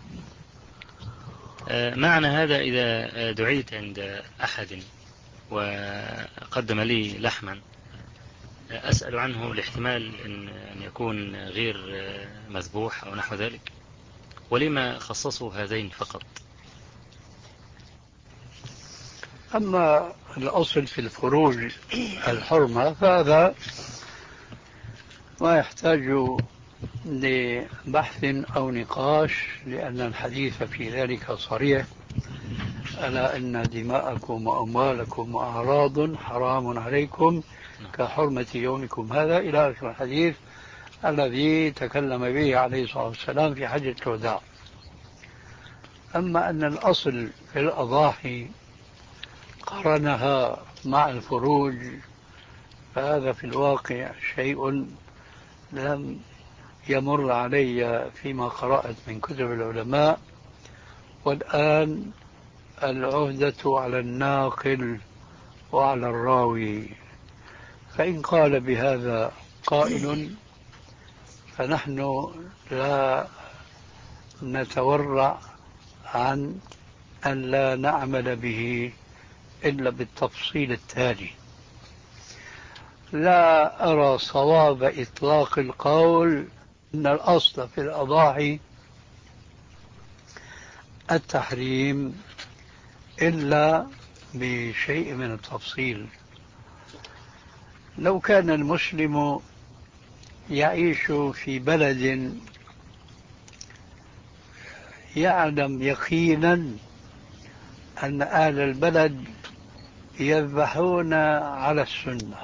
معنى هذا إذا دعيت عند أحد وقدم لي لحما أسأل عنه لاحتمال أن يكون غير مذبوح أو نحو ذلك، ولما خصصوا هذين فقط؟ أما الأصل في الفروج الحرمة فهذا ما يحتاج لبحث أو نقاش، لأن الحديث في ذلك صريح: ألا إن دماءكم وأموالكم وأعراض حرام عليكم كحرمة يومكم هذا، إلى آخر الحديث الذي تكلم به عليه الصلاة والسلام في حجة الوداع. أما أن الأصل في الأضاحي قرنها مع الفروج فهذا في الواقع شيء لم يمر علي فيما قرأت من كتب العلماء، والآن العهدة على الناقل وعلى الراوي، فإن قال بهذا قائل فنحن لا نتورع عن أن لا نعمل به إلا بالتفصيل التالي. لا أرى صواب إطلاق القول أن الأصل في الأضاحي التحريم إلا بشيء من التفصيل. لو كان المسلم يعيش في بلد يعلم يقينا أن أهل البلد يذبحون على السنة،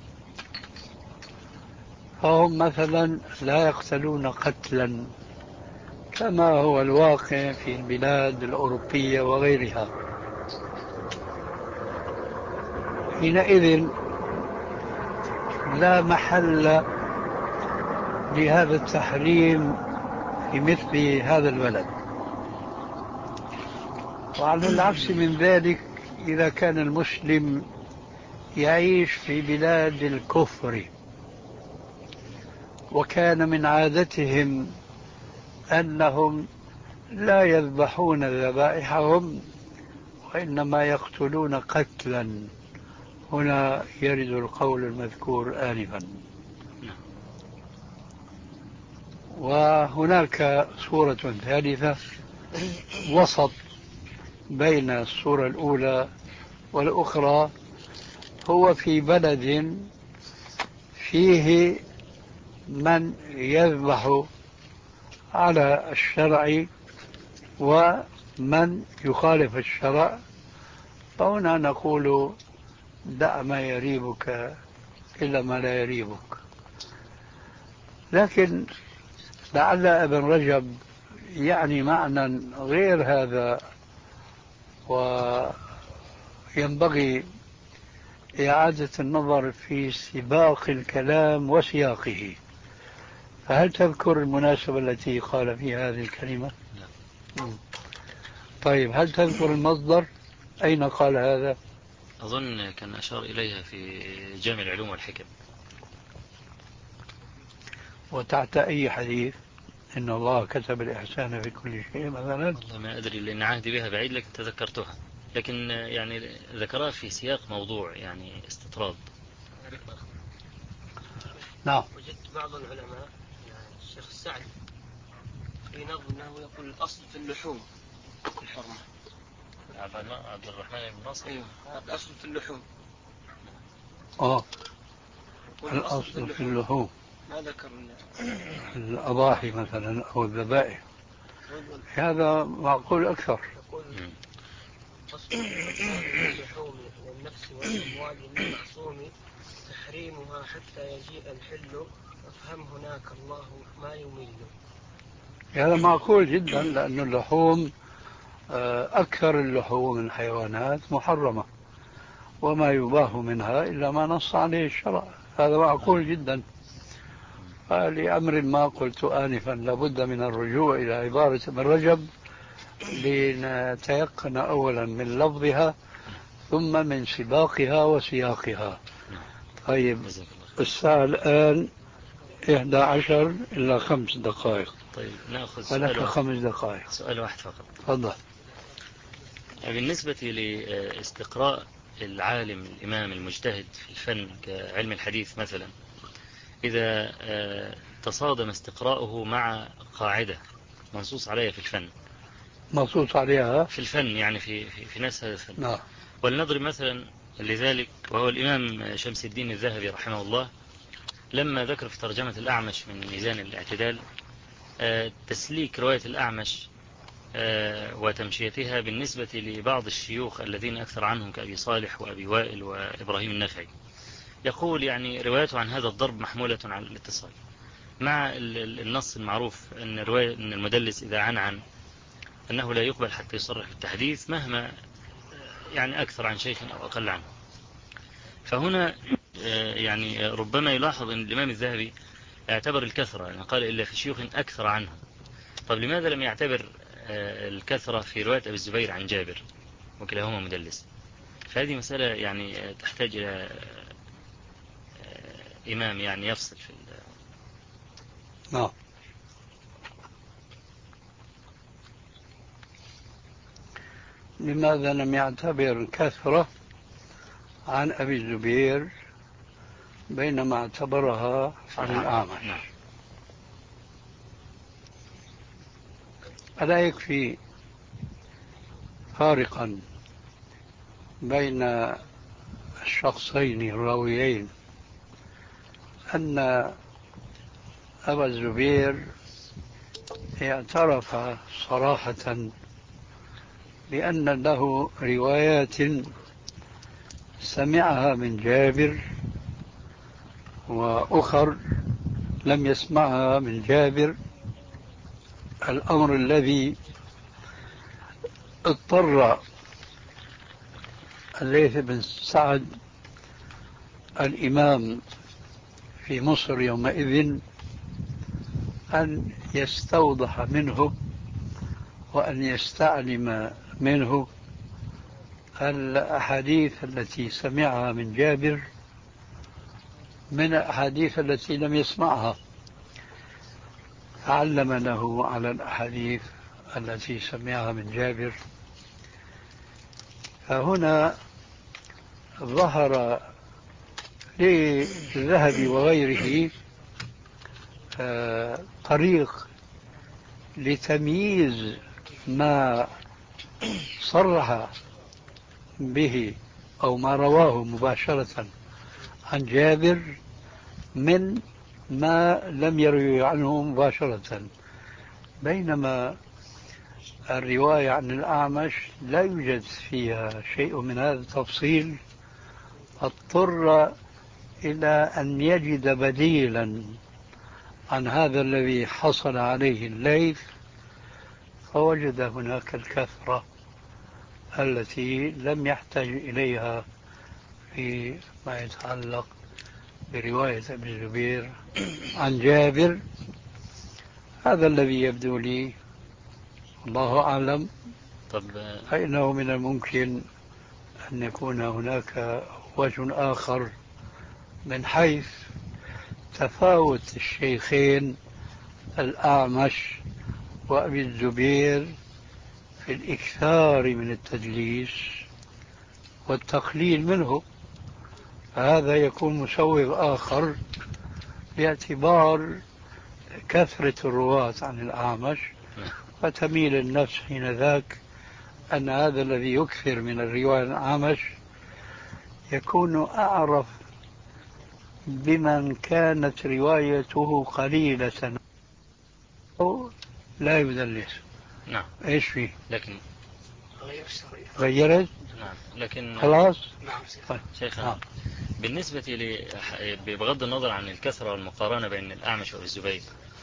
فهم مثلا لا يقتلون قتلا كما هو الواقع في البلاد الأوروبية وغيرها، حينئذ لا محل لهذا التحريم في مثل هذا البلد. وعلى العكس من ذلك، إذا كان المسلم يعيش في بلاد الكفر وكان من عادتهم أنهم لا يذبحون ذبائحهم وإنما يقتلون قتلا، هنا يرد القول المذكور آنفا. وهناك صورة ثالثة وسط بين الصورة الأولى والأخرى، هو في بلد فيه من يذبح على الشرع ومن يخالف الشرع، فهنا نقول دع ما يريبك إلا ما لا يريبك. لكن لعل ابن رجب يعني معنى غير هذا، وينبغي إعادة النظر في سباق الكلام وسياقه. فهل تذكر المناسبة التي قال فيها هذه الكلمة؟ لا. طيب، هل تذكر المصدر أين قال هذا؟ أظن كان أشار إليها في جامع العلوم والحكم. وتحت أي حديث؟ إن الله كتب الإحسان في كل شيء مثلا. والله ما أدري لأن عهدي بها بعيد، لكن تذكرتها، لكن يعني ذكرها في سياق موضوع يعني استطراد. نعم. وجدت بعض العلماء الشيخ السعدي في نظمه يقول الأصل في اللحوم الحرمة. عبد الرحمن بن ناصر. أيوه، الأصل في اللحوم. آه الأصل في اللحوم، ما ذكر الأضاحي مثلا أو الذبائح، هذا معقول أكثر. أصل اللحوم والنفس والأموال المعصوم تحريمها حتى يجيء الحل، وافهم هناك الله ما يمل. هذا معقول جدا، لأن اللحوم أكثر اللحوم من الحيوانات محرمة، وما يباح منها إلا ما نص عليه الشرع، هذا معقول جدا. لأمر ما قلت آنفا لابد من الرجوع إلى عبارة ابن رجب لنتيقن أولا من لفظها ثم من سباقها وسياقها. طيب، الساعة الآن إحدى عشر إلا خمس دقائق. طيب نأخذ سؤال خمس دقائق. سؤال واحد فقط. تفضل. بالنسبة لاستقراء العالم الإمام المجتهد في الفن كعلم الحديث مثلا، إذا تصادم استقراؤه مع قاعدة منصوص عليها في الفن، منصوص عليها في الفن يعني في في, في نفس هذا الفن. نعم. ولنضرب مثلا لذلك، وهو الإمام شمس الدين الذهبي رحمه الله لما ذكر في ترجمة الأعمش من ميزان الاعتدال تسليك رواية الأعمش وتمشيتها بالنسبة لبعض الشيوخ الذين أكثر عنهم كأبي صالح وأبي وائل وإبراهيم النخعي، يقول يعني روايته عن هذا الضرب محمولة على الاتصال، مع النص المعروف أن رواية أن المدلس إذا عن عن أنه لا يقبل حتى يصرح بالتحديث مهما يعني أكثر عن شيخ أو أقل عنه. فهنا يعني ربما يلاحظ أن الإمام الذهبي اعتبر الكثرة، يعني قال إلا في شيوخ أكثر عنه. طب لماذا لم يعتبر الكثرة في رواية أبي الزبير عن جابر وكلاهما مدلس؟ فهذه مسألة يعني تحتاج إلى إمام يعني يفصل في نعم. لماذا لم يعتبر كثرة عن أبي الزبير بينما اعتبرها عن الأعمش؟ ألا يكفي فارقا بين الشخصين الراويين أن أبا الزبير اعترف صراحة بأن له روايات سمعها من جابر وأخر لم يسمعها من جابر، الأمر الذي اضطر الليث بن سعد الإمام في مصر يومئذ أن يستوضح منه وأن يستعلم منه الأحاديث التي سمعها من جابر من الأحاديث التي لم يسمعها، علم له على الأحاديث التي سمعها من جابر. فهنا ظهر للذهبي وغيره طريق لتمييز ما صرح به أو ما رواه مباشرة عن جابر من ما لم يروي عنه مباشرة، بينما الرواية عن الأعمش لا يوجد فيها شيء من هذا التفصيل، اضطر إلى أن يجد بديلا عن هذا الذي حصل عليه الليث، فوجد هناك الكثرة التي لم يحتاج إليها فيما يتعلق برواية ابن الزبير عن جابر. هذا الذي يبدو لي، الله أعلم. طب فإنه من الممكن أن يكون هناك وجه آخر من حيث تفاوت الشيخين الأعمش وأبي الزبير في الإكثار من التدليس والتقليل منه، فهذا يكون مسوغ آخر باعتبار كثرة الرواة عن الأعمش، فتميل النفس حين ذاك أن هذا الذي يكثر من الرواية عن الأعمش يكون أعرف بمن كانت روايته قليلة أو لا يدلس. نعم. إيش فيه؟ لكن غيرت؟ نعم. لكن خلاص. نعم. طيب. شيخنا نعم. بالنسبة لي بغض النظر عن الكثرة والمقارنة بين الأعمش والزبير،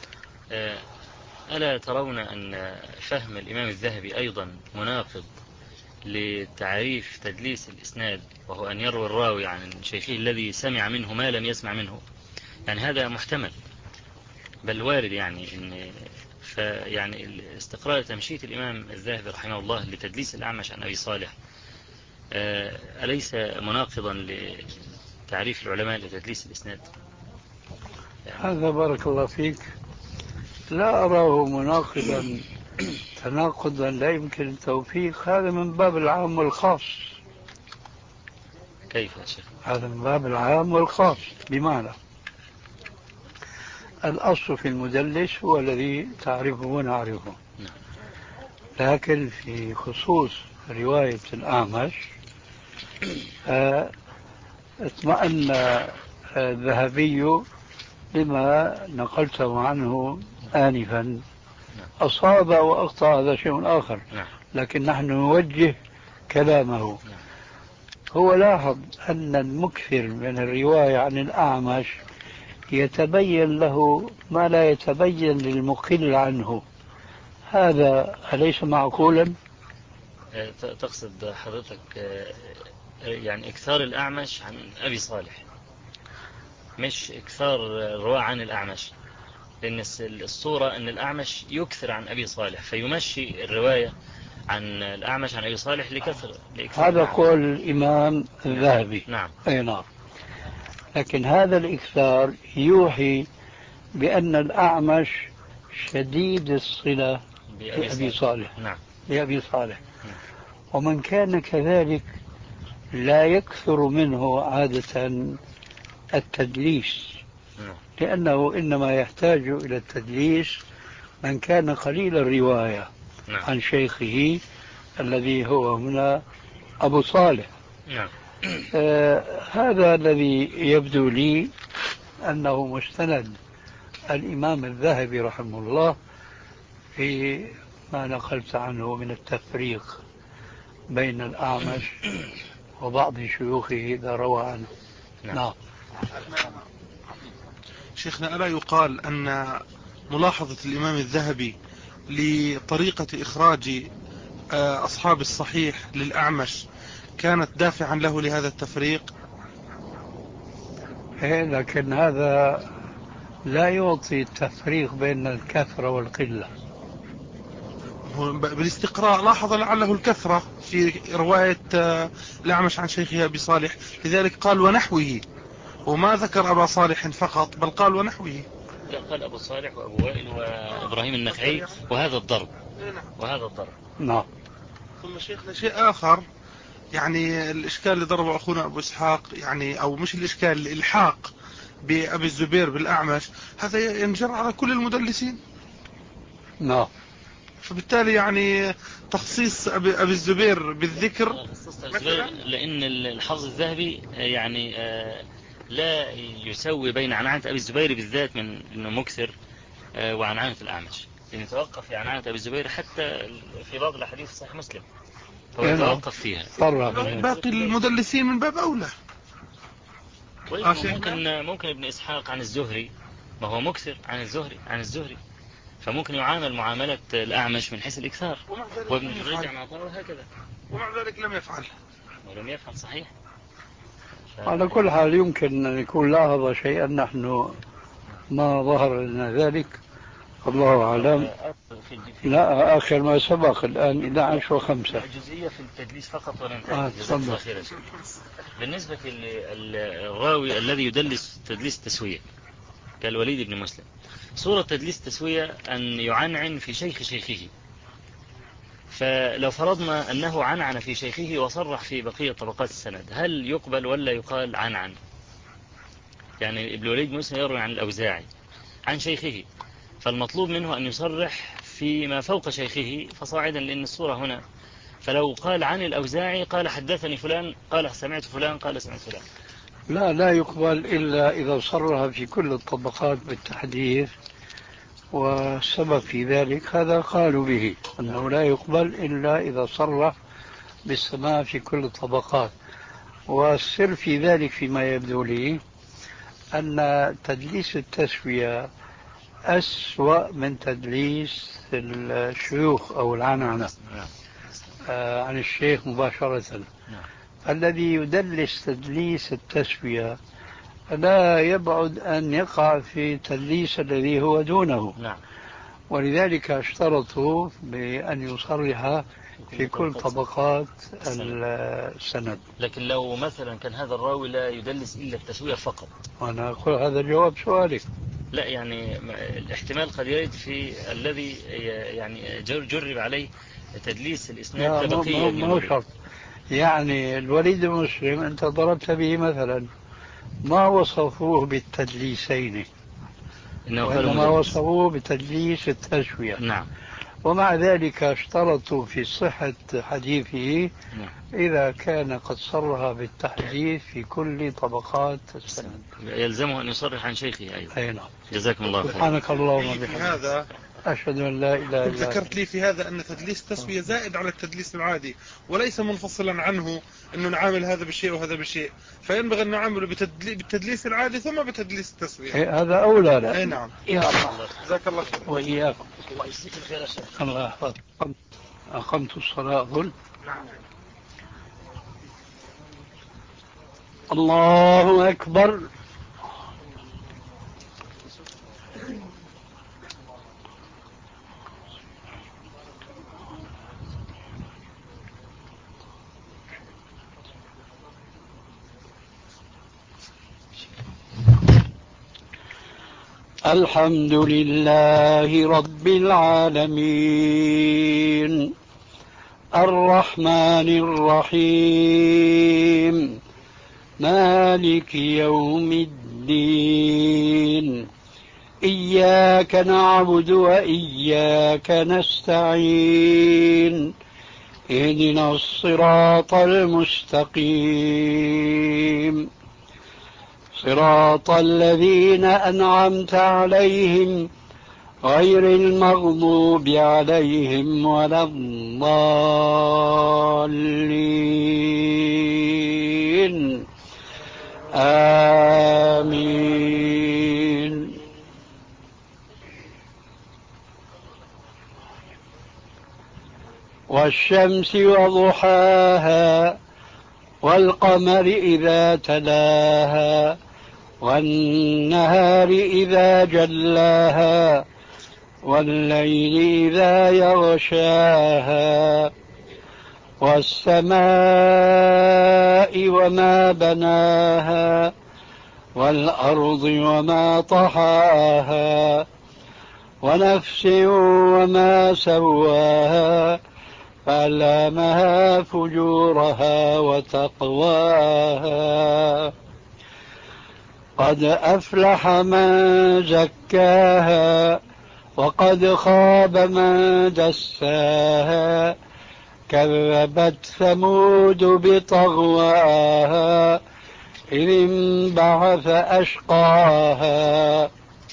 ألا ترون أن فهم الإمام الذهبي أيضا مناقض لتعريف تدليس الإسناد، وهو أن يروي الراوي عن شيخه الذي سمع منه ما لم يسمع منه؟ يعني هذا محتمل بل وارد، يعني إن فيعني استقرار تمشية الإمام الذهبي رحمه الله لتدليس الأعمش عن أبي صالح أليس مناقضا لتعريف العلماء لتدليس الإسناد؟ يعني هذا بارك الله فيك لا أراه مناقضا تناقضا لا يمكن التوفيق، هذا من باب العام والخاص. كيف يا شيخ؟ هذا من باب العام والخاص، بمعنى الأصل في المدلس هو الذي تعرفه ونعرفه، لكن في خصوص رواية الأعمش اطمأن الذهبي لما نقلته عنه آنفا، أصاب وأخطأ هذا شيء آخر، لكن نحن نوجه كلامه. هو لاحظ أن المكثر من الرواية عن الأعمش يتبين له ما لا يتبين للمقل عنه، هذا أليس معقولا؟ تقصد حضرتك يعني إكثار الأعمش عن أبي صالح مش إكثار الرواة عن الأعمش، لأن الصورة أن الأعمش يكثر عن أبي صالح فيمشي الرواية عن الأعمش عن أبي صالح لكثر هذا قول الإمام الذهبي. نعم. أي نعم. لكن هذا الإكثار يوحي بأن الأعمش شديد الصلة بأبي صالح. نعم. بأبي صالح. نعم. ومن كان كذلك لا يكثر منه عادة التدليس، لأنه إنما يحتاج إلى التدليس من كان قليل الرواية عن شيخه الذي هو هنا أبو صالح. آه هذا الذي يبدو لي أنه مستند الإمام الذهبي رحمه الله في ما نقلت عنه من التفريق بين الأعمش وبعض شيوخه إذا روى عنه. نعم. نعم. شيخنا، ألا يقال أن ملاحظة الإمام الذهبي لطريقة إخراج أصحاب الصحيح للأعمش كانت دافعا له لهذا التفريق؟ إيه، لكن هذا لا يعطي التفريق بين الكثرة والقلة. بالاستقراء لاحظ لعله الكثرة في رواية الأعمش عن شيخه أبي صالح، لذلك قال ونحوه، وما ذكر أبا صالح فقط بل قال ونحوه. لا، قال أبو صالح وأبو وائل وإبراهيم النخعي وهذا الضرب وهذا الضرب. نعم. ثم شيخنا شيء آخر، يعني الإشكال اللي ضربه أخونا أبو إسحاق، يعني أو مش الإشكال، الإلحاق بأبي الزبير بالأعمش، هذا ينجر على كل المدلسين. نعم. فبالتالي يعني تخصيص أبي, أبي الزبير بالذكر، لأن الحافظ الذهبي يعني لا يسوي بين عنعنة أبي الزبير بالذات من أنه مكثر وعنعنة الأعمش، لأن يتوقف في عنعنة أبي الزبير حتى في بعض الأحاديث صحيح مسلم هو يتوقف فيها. باقي المدلسين من باب أولى. ممكن ممكن ابن إسحاق عن الزهري، ما هو مكثر عن الزهري عن الزهري فممكن يعامل معاملة الأعمش من حيث الإكثار، وابن جريج عن عطاء وهكذا، ومع ذلك لم يفعل ولم يفعل. صحيح. ف... على كل حال يمكن أن يكون لاحظ شيئا نحن ما ظهر لنا ذلك، الله أعلم. لا، آخر ما سبق الآن إحدى عشر وخمسة جزئية في التدليس فقط وننتهي. آه بالنسبة للراوي الذي يدلس تدليس تسوية كالوليد بن مسلم، صورة تدليس تسوية أن يعنعن في شيخ شيخه، فلو فرضنا أنه عنعن في شيخه وصرح في بقية طبقات السند، هل يقبل ولا يقال عنعن؟ يعني ابن الوليد بن مسلم يروي عن الأوزاعي عن شيخه، فالمطلوب منه أن يصرح فيما فوق شيخه فصاعدا، لأن الصورة هنا، فلو قال عن الأوزاعي قال حدثني فلان قال سمعت فلان قال سمعت فلان. لا لا يقبل إلا إذا صرح في كل الطبقات بالتحديث، والسبب في ذلك هذا قالوا به أنه لا يقبل إلا إذا صرح بالسماع في كل الطبقات. والسر في ذلك فيما يبدو لي أن تدليس التسوية أسوأ من تدليس الشيوخ أو العنعنة آه عن الشيخ مباشرة. الذي يدلس تدليس التسوية لا يبعد أن يقع في تدليس الذي هو دونه. نعم. ولذلك اشترطوا بأن يصرح في كل طبقات السند. لكن لو مثلا كان هذا الراوي لا يدلس إلا التسوية فقط، وأنا أقول هذا جواب سؤالك. لا، يعني الاحتمال قد يرد في الذي يعني جرب عليه تدليس الإسناد كبقية. ما هو شرط. يعني الوليد بن مسلم أنت ضربت به مثلا، ما وصفوه بالتدليسين، وإنما وصفوه بتدليس التسوية. نعم. ومع ذلك اشترطوا في صحة حديثه نعم. إذا كان قد صرح بالتحديث في كل طبقات السند يلزمه أن يصرح عن شيخه أيضا. أي نعم. جزاكم الله خير. سبحانك اللهم وبحمدك، هذا أشهد أن لا إله إلا أنت. ذكرت لي في هذا أن تدليس التسوية زائد على التدليس العادي وليس منفصلا عنه، أنه نعامل هذا بالشيء وهذا بالشيء، فينبغي أن نعامله بالتدليس العادي ثم بتدليس التسوية. هذا أولى. لا. أي نعم. يا الله. جزاك الله خير. وإياكم. الله يجزيك الخير يا شيخ. الله يحفظك. أقمت الصلاة ظل. نعم. الله أكبر. الحمد لله رب العالمين، الرحمن الرحيم مالك يوم الدين إياك نعبد وإياك نستعين اهدنا الصراط المستقيم صراط الذين أنعمت عليهم غير المغضوب عليهم ولا الضالين آمين. والشمس وضحاها والقمر إذا تلاها والنهار إذا جلاها والليل إذا يغشاها والسماء وما بناها والأرض وما طحاها ونفس وما سواها فألهمها فجورها وتقواها قد أفلح من زكاها وقد خاب من دساها كذبت ثمود بطغواها إذ انبعث أشقاها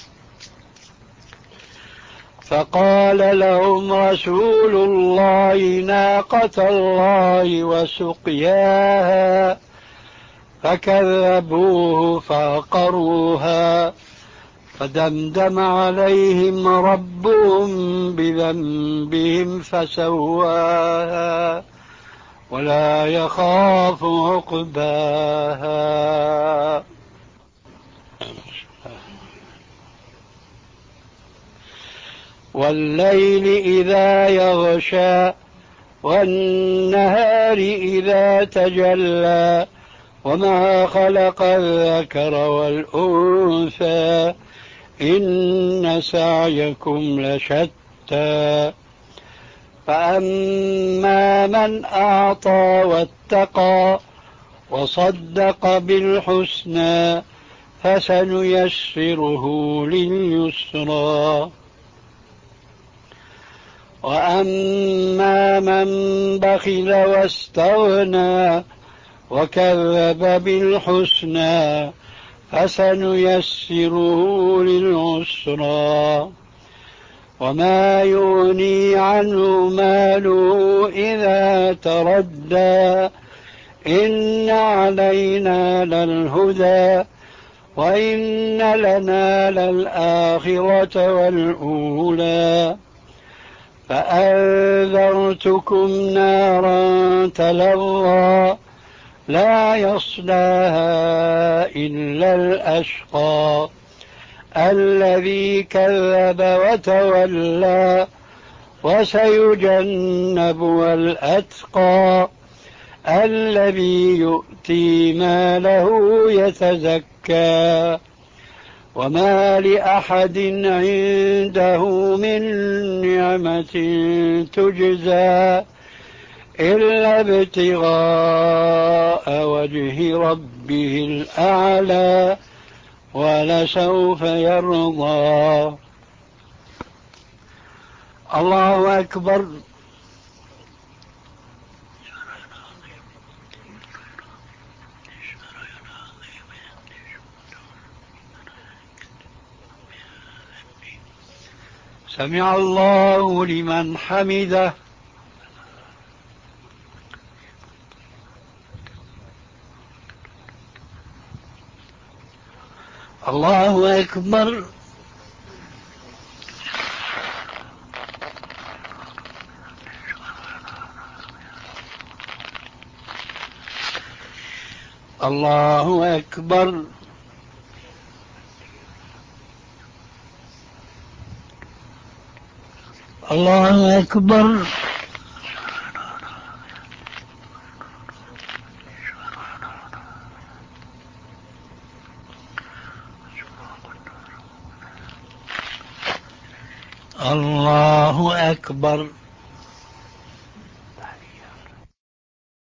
فقال لهم رسول الله ناقة الله وسقياها فكذبوه فعقروها فدمدم عليهم ربهم بذنبهم فسواها ولا يخاف عقباها. والليل إذا يغشى والنهار إذا تجلى وما خلق الذكر والأنثى إن سعيكم لشتى فأما من أعطى واتقى وصدق بالحسنى فسنيسره لليسرى وأما من بخل واستغنى وكذب بالحسنى فسنيسره للعسرى وما يغني عنه ماله إذا تردى إن علينا للهدى وإن لنا للآخرة والأولى فأنذرتكم نارا تلظى لا يصلاها إلا الأشقى الذي كذب وتولى وسيجنبها الأتقى الذي يؤتي ماله يتزكى وما لأحد عنده من نعمة تجزى إلا ابتغاء وجه ربه الأعلى ولسوف يرضى. الله أكبر. سمع الله لمن حمده. الله أكبر. الله أكبر. الله أكبر. الله أكبر.